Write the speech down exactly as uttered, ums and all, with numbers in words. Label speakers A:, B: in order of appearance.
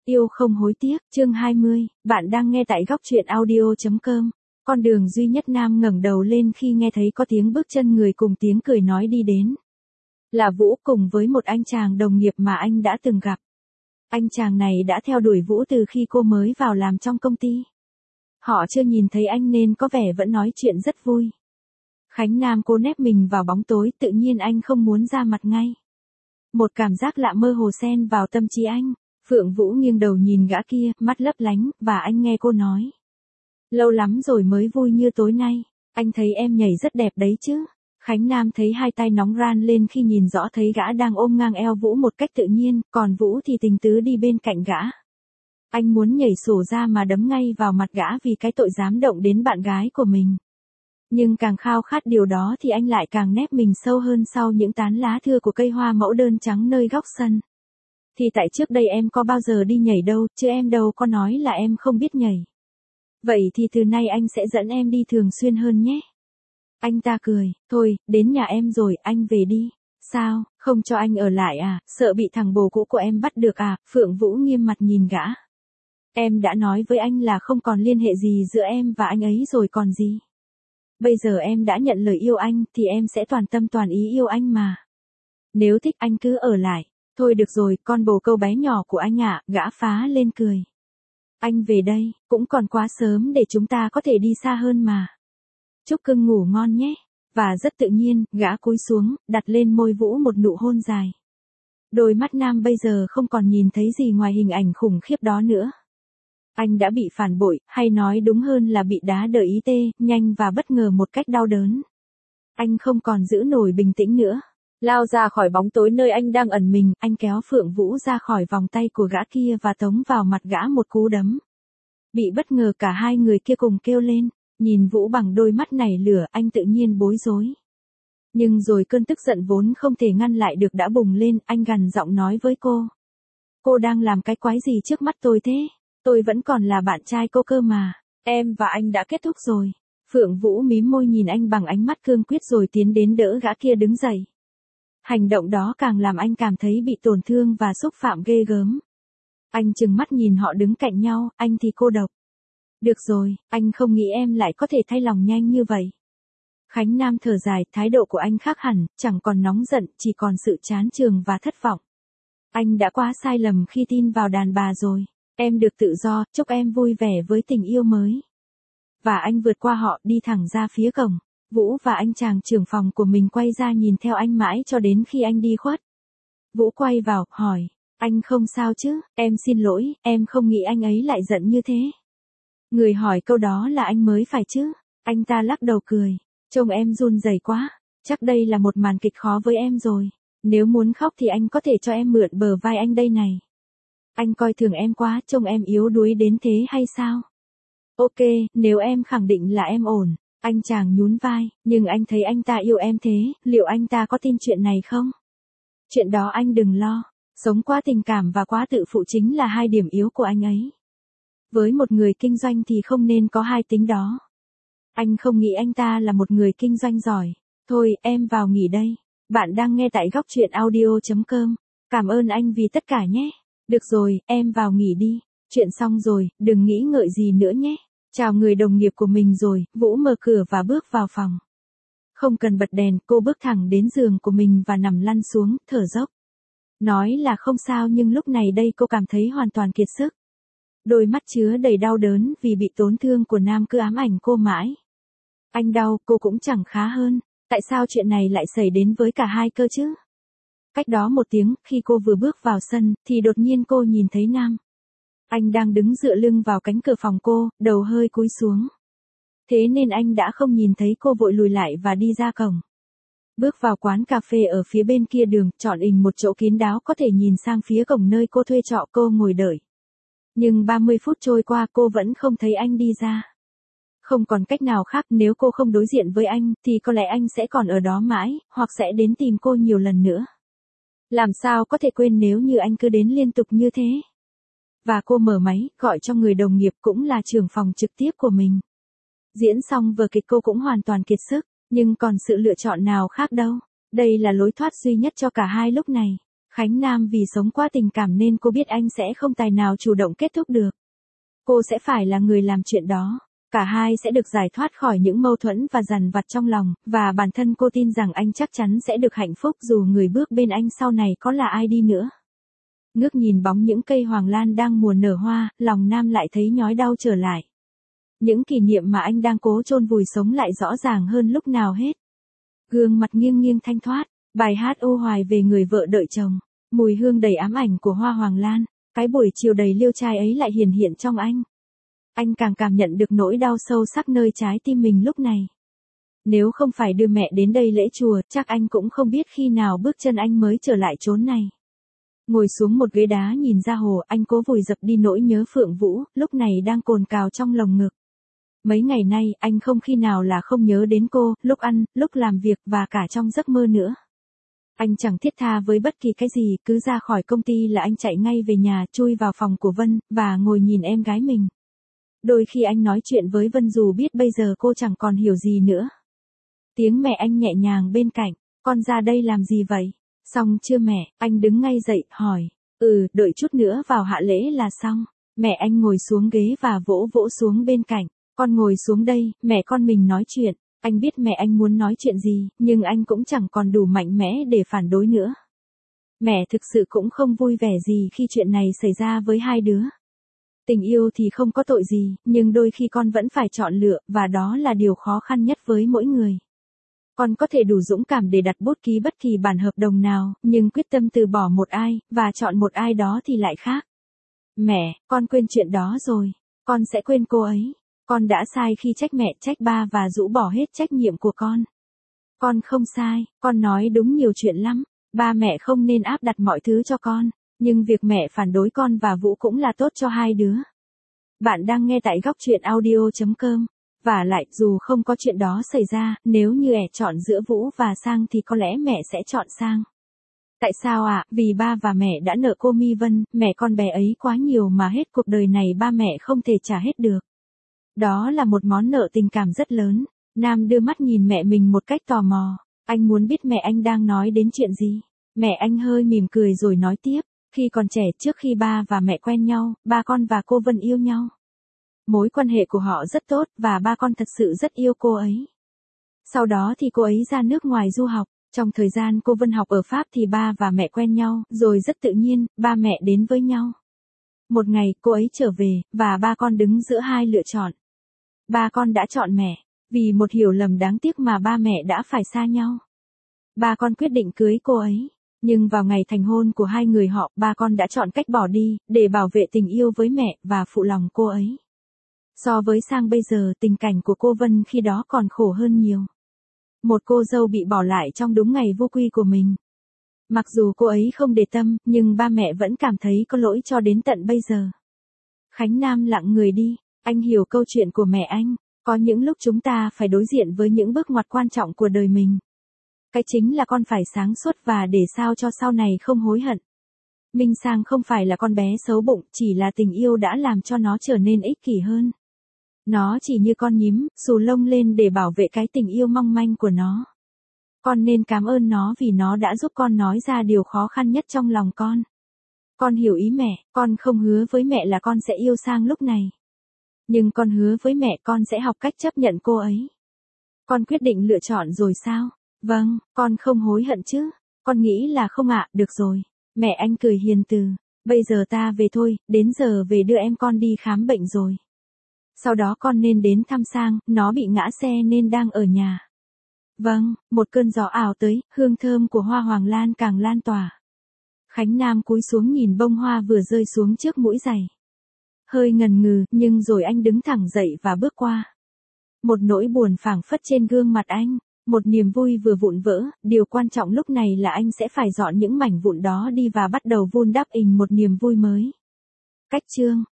A: Yêu không hối tiếc, chương hai mươi, bạn đang nghe tại góc truyện audio.com. Con đường duy nhất Nam ngẩng đầu lên khi nghe thấy có tiếng bước chân người cùng tiếng cười nói đi đến. Là Vũ cùng với một anh chàng đồng nghiệp mà anh đã từng gặp. Anh chàng này đã theo đuổi Vũ từ khi cô mới vào làm trong công ty. Họ chưa nhìn thấy anh nên có vẻ vẫn nói chuyện rất vui. Khánh Nam cố nép mình vào bóng tối, tự nhiên anh không muốn ra mặt ngay. Một cảm giác lạ mơ hồ xen vào tâm trí anh. Phượng Vũ nghiêng đầu nhìn gã kia, mắt lấp lánh, và anh nghe cô nói. Lâu lắm rồi mới vui như tối nay, anh thấy em nhảy rất đẹp đấy chứ. Khánh Nam thấy hai tay nóng ran lên khi nhìn rõ thấy gã đang ôm ngang eo Vũ một cách tự nhiên, còn Vũ thì tình tứ đi bên cạnh gã. Anh muốn nhảy sổ ra mà đấm ngay vào mặt gã vì cái tội dám động đến bạn gái của mình. Nhưng càng khao khát điều đó thì anh lại càng nép mình sâu hơn sau những tán lá thưa của cây hoa mẫu đơn trắng nơi góc sân. Thì tại trước đây em có bao giờ đi nhảy đâu, chứ em đâu có nói là em không biết nhảy. Vậy thì từ nay anh sẽ dẫn em đi thường xuyên hơn nhé. Anh ta cười, thôi, đến nhà em rồi, anh về đi. Sao, không cho anh ở lại à, sợ bị thằng bồ cũ của em bắt được à? Phượng Vũ nghiêm mặt nhìn gã. Em đã nói với anh là không còn liên hệ gì giữa em và anh ấy rồi còn gì. Bây giờ em đã nhận lời yêu anh thì em sẽ toàn tâm toàn ý yêu anh mà. Nếu thích anh cứ ở lại. Thôi được rồi, con bồ câu bé nhỏ của anh ạ, gã phá lên cười. Anh về đây, cũng còn quá sớm để chúng ta có thể đi xa hơn mà. Chúc cưng ngủ ngon nhé. Và rất tự nhiên, gã cúi xuống, đặt lên môi Vũ một nụ hôn dài. Đôi mắt Nam bây giờ không còn nhìn thấy gì ngoài hình ảnh khủng khiếp đó nữa. Anh đã bị phản bội, hay nói đúng hơn là bị đá đờ ý tê, nhanh và bất ngờ một cách đau đớn. Anh không còn giữ nổi bình tĩnh nữa. Lao ra khỏi bóng tối nơi anh đang ẩn mình, anh kéo Phượng Vũ ra khỏi vòng tay của gã kia và tống vào mặt gã một cú đấm. Bị bất ngờ cả hai người kia cùng kêu lên, nhìn Vũ bằng đôi mắt nảy lửa, anh tự nhiên bối rối. Nhưng rồi cơn tức giận vốn không thể ngăn lại được đã bùng lên, anh gằn giọng nói với cô. Cô đang làm cái quái gì trước mắt tôi thế? Tôi vẫn còn là bạn trai cô cơ mà, em và anh đã kết thúc rồi. Phượng Vũ mím môi nhìn anh bằng ánh mắt cương quyết rồi tiến đến đỡ gã kia đứng dậy. Hành động đó càng làm anh cảm thấy bị tổn thương và xúc phạm ghê gớm. Anh trừng mắt nhìn họ đứng cạnh nhau, anh thì cô độc. Được rồi, anh không nghĩ em lại có thể thay lòng nhanh như vậy. Khánh Nam thở dài, thái độ của anh khác hẳn, chẳng còn nóng giận, chỉ còn sự chán chường và thất vọng. Anh đã quá sai lầm khi tin vào đàn bà rồi. Em được tự do, chúc em vui vẻ với tình yêu mới. Và anh vượt qua họ, đi thẳng ra phía cổng. Vũ và anh chàng trưởng phòng của mình quay ra nhìn theo anh mãi cho đến khi anh đi khuất. Vũ quay vào, hỏi, anh không sao chứ, em xin lỗi, em không nghĩ anh ấy lại giận như thế. Người hỏi câu đó là anh mới phải chứ, anh ta lắc đầu cười, trông em run rẩy quá, chắc đây là một màn kịch khó với em rồi, nếu muốn khóc thì anh có thể cho em mượn bờ vai anh đây này. Anh coi thường em quá, trông em yếu đuối đến thế hay sao? Ok, nếu em khẳng định là em ổn. Anh chàng nhún vai, nhưng anh thấy anh ta yêu em thế, liệu anh ta có tin chuyện này không? Chuyện đó anh đừng lo, sống quá tình cảm và quá tự phụ chính là hai điểm yếu của anh ấy. Với một người kinh doanh thì không nên có hai tính đó. Anh không nghĩ anh ta là một người kinh doanh giỏi. Thôi, em vào nghỉ đây. Bạn đang nghe tại góc truyện audio.com. Cảm ơn anh vì tất cả nhé. Được rồi, em vào nghỉ đi. Chuyện xong rồi, đừng nghĩ ngợi gì nữa nhé. Chào người đồng nghiệp của mình rồi, Vũ mở cửa và bước vào phòng. Không cần bật đèn, cô bước thẳng đến giường của mình và nằm lăn xuống, thở dốc. Nói là không sao nhưng lúc này đây cô cảm thấy hoàn toàn kiệt sức. Đôi mắt chứa đầy đau đớn vì bị tổn thương của Nam cứ ám ảnh cô mãi. Anh đau, cô cũng chẳng khá hơn. Tại sao chuyện này lại xảy đến với cả hai cơ chứ? Cách đó một tiếng, khi cô vừa bước vào sân, thì đột nhiên cô nhìn thấy Nam. Anh đang đứng dựa lưng vào cánh cửa phòng cô, đầu hơi cúi xuống. Thế nên anh đã không nhìn thấy cô vội lùi lại và đi ra cổng. Bước vào quán cà phê ở phía bên kia đường, chọn ình một chỗ kín đáo có thể nhìn sang phía cổng nơi cô thuê trọ, cô ngồi đợi. Nhưng ba mươi phút trôi qua cô vẫn không thấy anh đi ra. Không còn cách nào khác, nếu cô không đối diện với anh, thì có lẽ anh sẽ còn ở đó mãi, hoặc sẽ đến tìm cô nhiều lần nữa. Làm sao có thể quên nếu như anh cứ đến liên tục như thế. Và cô mở máy, gọi cho người đồng nghiệp cũng là trưởng phòng trực tiếp của mình. Diễn xong vở kịch cô cũng hoàn toàn kiệt sức, nhưng còn sự lựa chọn nào khác đâu. Đây là lối thoát duy nhất cho cả hai lúc này. Khánh Nam vì sống qua tình cảm nên cô biết anh sẽ không tài nào chủ động kết thúc được. Cô sẽ phải là người làm chuyện đó. Cả hai sẽ được giải thoát khỏi những mâu thuẫn và dằn vặt trong lòng, và bản thân cô tin rằng anh chắc chắn sẽ được hạnh phúc dù người bước bên anh sau này có là ai đi nữa. Ngước nhìn bóng những cây hoàng lan đang mùa nở hoa, lòng Nam lại thấy nhói đau trở lại. Những kỷ niệm mà anh đang cố chôn vùi sống lại rõ ràng hơn lúc nào hết. Gương mặt nghiêng nghiêng thanh thoát, bài hát ô hoài về người vợ đợi chồng, mùi hương đầy ám ảnh của hoa hoàng lan, cái buổi chiều đầy liêu trai ấy lại hiển hiện trong anh. Anh càng cảm nhận được nỗi đau sâu sắc nơi trái tim mình lúc này. Nếu không phải đưa mẹ đến đây lễ chùa, chắc anh cũng không biết khi nào bước chân anh mới trở lại chốn này. Ngồi xuống một ghế đá nhìn ra hồ, anh cố vùi dập đi nỗi nhớ Phượng Vũ, lúc này đang cồn cào trong lồng ngực. Mấy ngày nay, anh không khi nào là không nhớ đến cô, lúc ăn, lúc làm việc và cả trong giấc mơ nữa. Anh chẳng thiết tha với bất kỳ cái gì, cứ ra khỏi công ty là anh chạy ngay về nhà, chui vào phòng của Vân, và ngồi nhìn em gái mình. Đôi khi anh nói chuyện với Vân dù biết bây giờ cô chẳng còn hiểu gì nữa. Tiếng mẹ anh nhẹ nhàng bên cạnh, con ra đây làm gì vậy? Xong chưa mẹ? Anh đứng ngay dậy, hỏi. Ừ, đợi chút nữa vào hạ lễ là xong. Mẹ anh ngồi xuống ghế và vỗ vỗ xuống bên cạnh. Con ngồi xuống đây, mẹ con mình nói chuyện. Anh biết mẹ anh muốn nói chuyện gì, nhưng anh cũng chẳng còn đủ mạnh mẽ để phản đối nữa. Mẹ thực sự cũng không vui vẻ gì khi chuyện này xảy ra với hai đứa. Tình yêu thì không có tội gì, nhưng đôi khi con vẫn phải chọn lựa, và đó là điều khó khăn nhất với mỗi người. Con có thể đủ dũng cảm để đặt bút ký bất kỳ bản hợp đồng nào, nhưng quyết tâm từ bỏ một ai, và chọn một ai đó thì lại khác. Mẹ, con quên chuyện đó rồi. Con sẽ quên cô ấy. Con đã sai khi trách mẹ, trách ba và rũ bỏ hết trách nhiệm của con. Con không sai, con nói đúng nhiều chuyện lắm. Ba mẹ không nên áp đặt mọi thứ cho con. Nhưng việc mẹ phản đối con và Vũ cũng là tốt cho hai đứa. Bạn đang nghe tại góc truyện audio chấm com. Và lại, dù không có chuyện đó xảy ra, nếu như ẻ chọn giữa Vũ và Sang thì có lẽ mẹ sẽ chọn Sang. Tại sao ạ? À? Vì ba và mẹ đã nợ cô My Vân, mẹ con bé ấy quá nhiều mà hết cuộc đời này ba mẹ không thể trả hết được. Đó là một món nợ tình cảm rất lớn. Nam đưa mắt nhìn mẹ mình một cách tò mò. Anh muốn biết mẹ anh đang nói đến chuyện gì. Mẹ anh hơi mỉm cười rồi nói tiếp. Khi còn trẻ, trước khi ba và mẹ quen nhau, ba con và cô Vân yêu nhau. Mối quan hệ của họ rất tốt, và ba con thật sự rất yêu cô ấy. Sau đó thì cô ấy ra nước ngoài du học. Trong thời gian cô Vân học ở Pháp thì ba và mẹ quen nhau, rồi rất tự nhiên, ba mẹ đến với nhau. Một ngày, cô ấy trở về, và ba con đứng giữa hai lựa chọn. Ba con đã chọn mẹ, vì một hiểu lầm đáng tiếc mà ba mẹ đã phải xa nhau. Ba con quyết định cưới cô ấy. Nhưng vào ngày thành hôn của hai người họ, ba con đã chọn cách bỏ đi, để bảo vệ tình yêu với mẹ, và phụ lòng cô ấy. So với Sang bây giờ, tình cảnh của cô Vân khi đó còn khổ hơn nhiều. Một cô dâu bị bỏ lại trong đúng ngày vô quy của mình. Mặc dù cô ấy không để tâm, nhưng ba mẹ vẫn cảm thấy có lỗi cho đến tận bây giờ. Khánh Nam lặng người đi, anh hiểu câu chuyện của mẹ anh. Có những lúc chúng ta phải đối diện với những bước ngoặt quan trọng của đời mình. Cái chính là con phải sáng suốt và để sao cho sau này không hối hận. Minh Sang không phải là con bé xấu bụng, chỉ là tình yêu đã làm cho nó trở nên ích kỷ hơn. Nó chỉ như con nhím, xù lông lên để bảo vệ cái tình yêu mong manh của nó. Con nên cảm ơn nó vì nó đã giúp con nói ra điều khó khăn nhất trong lòng con. Con hiểu ý mẹ, con không hứa với mẹ là con sẽ yêu Sang lúc này. Nhưng con hứa với mẹ con sẽ học cách chấp nhận cô ấy. Con quyết định lựa chọn rồi sao? Vâng, con không hối hận chứ. Con nghĩ là không ạ, được rồi. Mẹ anh cười hiền từ. Bây giờ ta về thôi, đến giờ về đưa em con đi khám bệnh rồi. Sau đó con nên đến thăm Sang, nó bị ngã xe nên đang ở nhà. Vâng, một cơn gió ảo tới, hương thơm của hoa hoàng lan càng lan tỏa. Khánh Nam cúi xuống nhìn bông hoa vừa rơi xuống trước mũi giày. Hơi ngần ngừ, nhưng rồi anh đứng thẳng dậy và bước qua. Một nỗi buồn phảng phất trên gương mặt anh, một niềm vui vừa vụn vỡ, điều quan trọng lúc này là anh sẽ phải dọn những mảnh vụn đó đi và bắt đầu vun đắp ình một niềm vui mới. Cách chương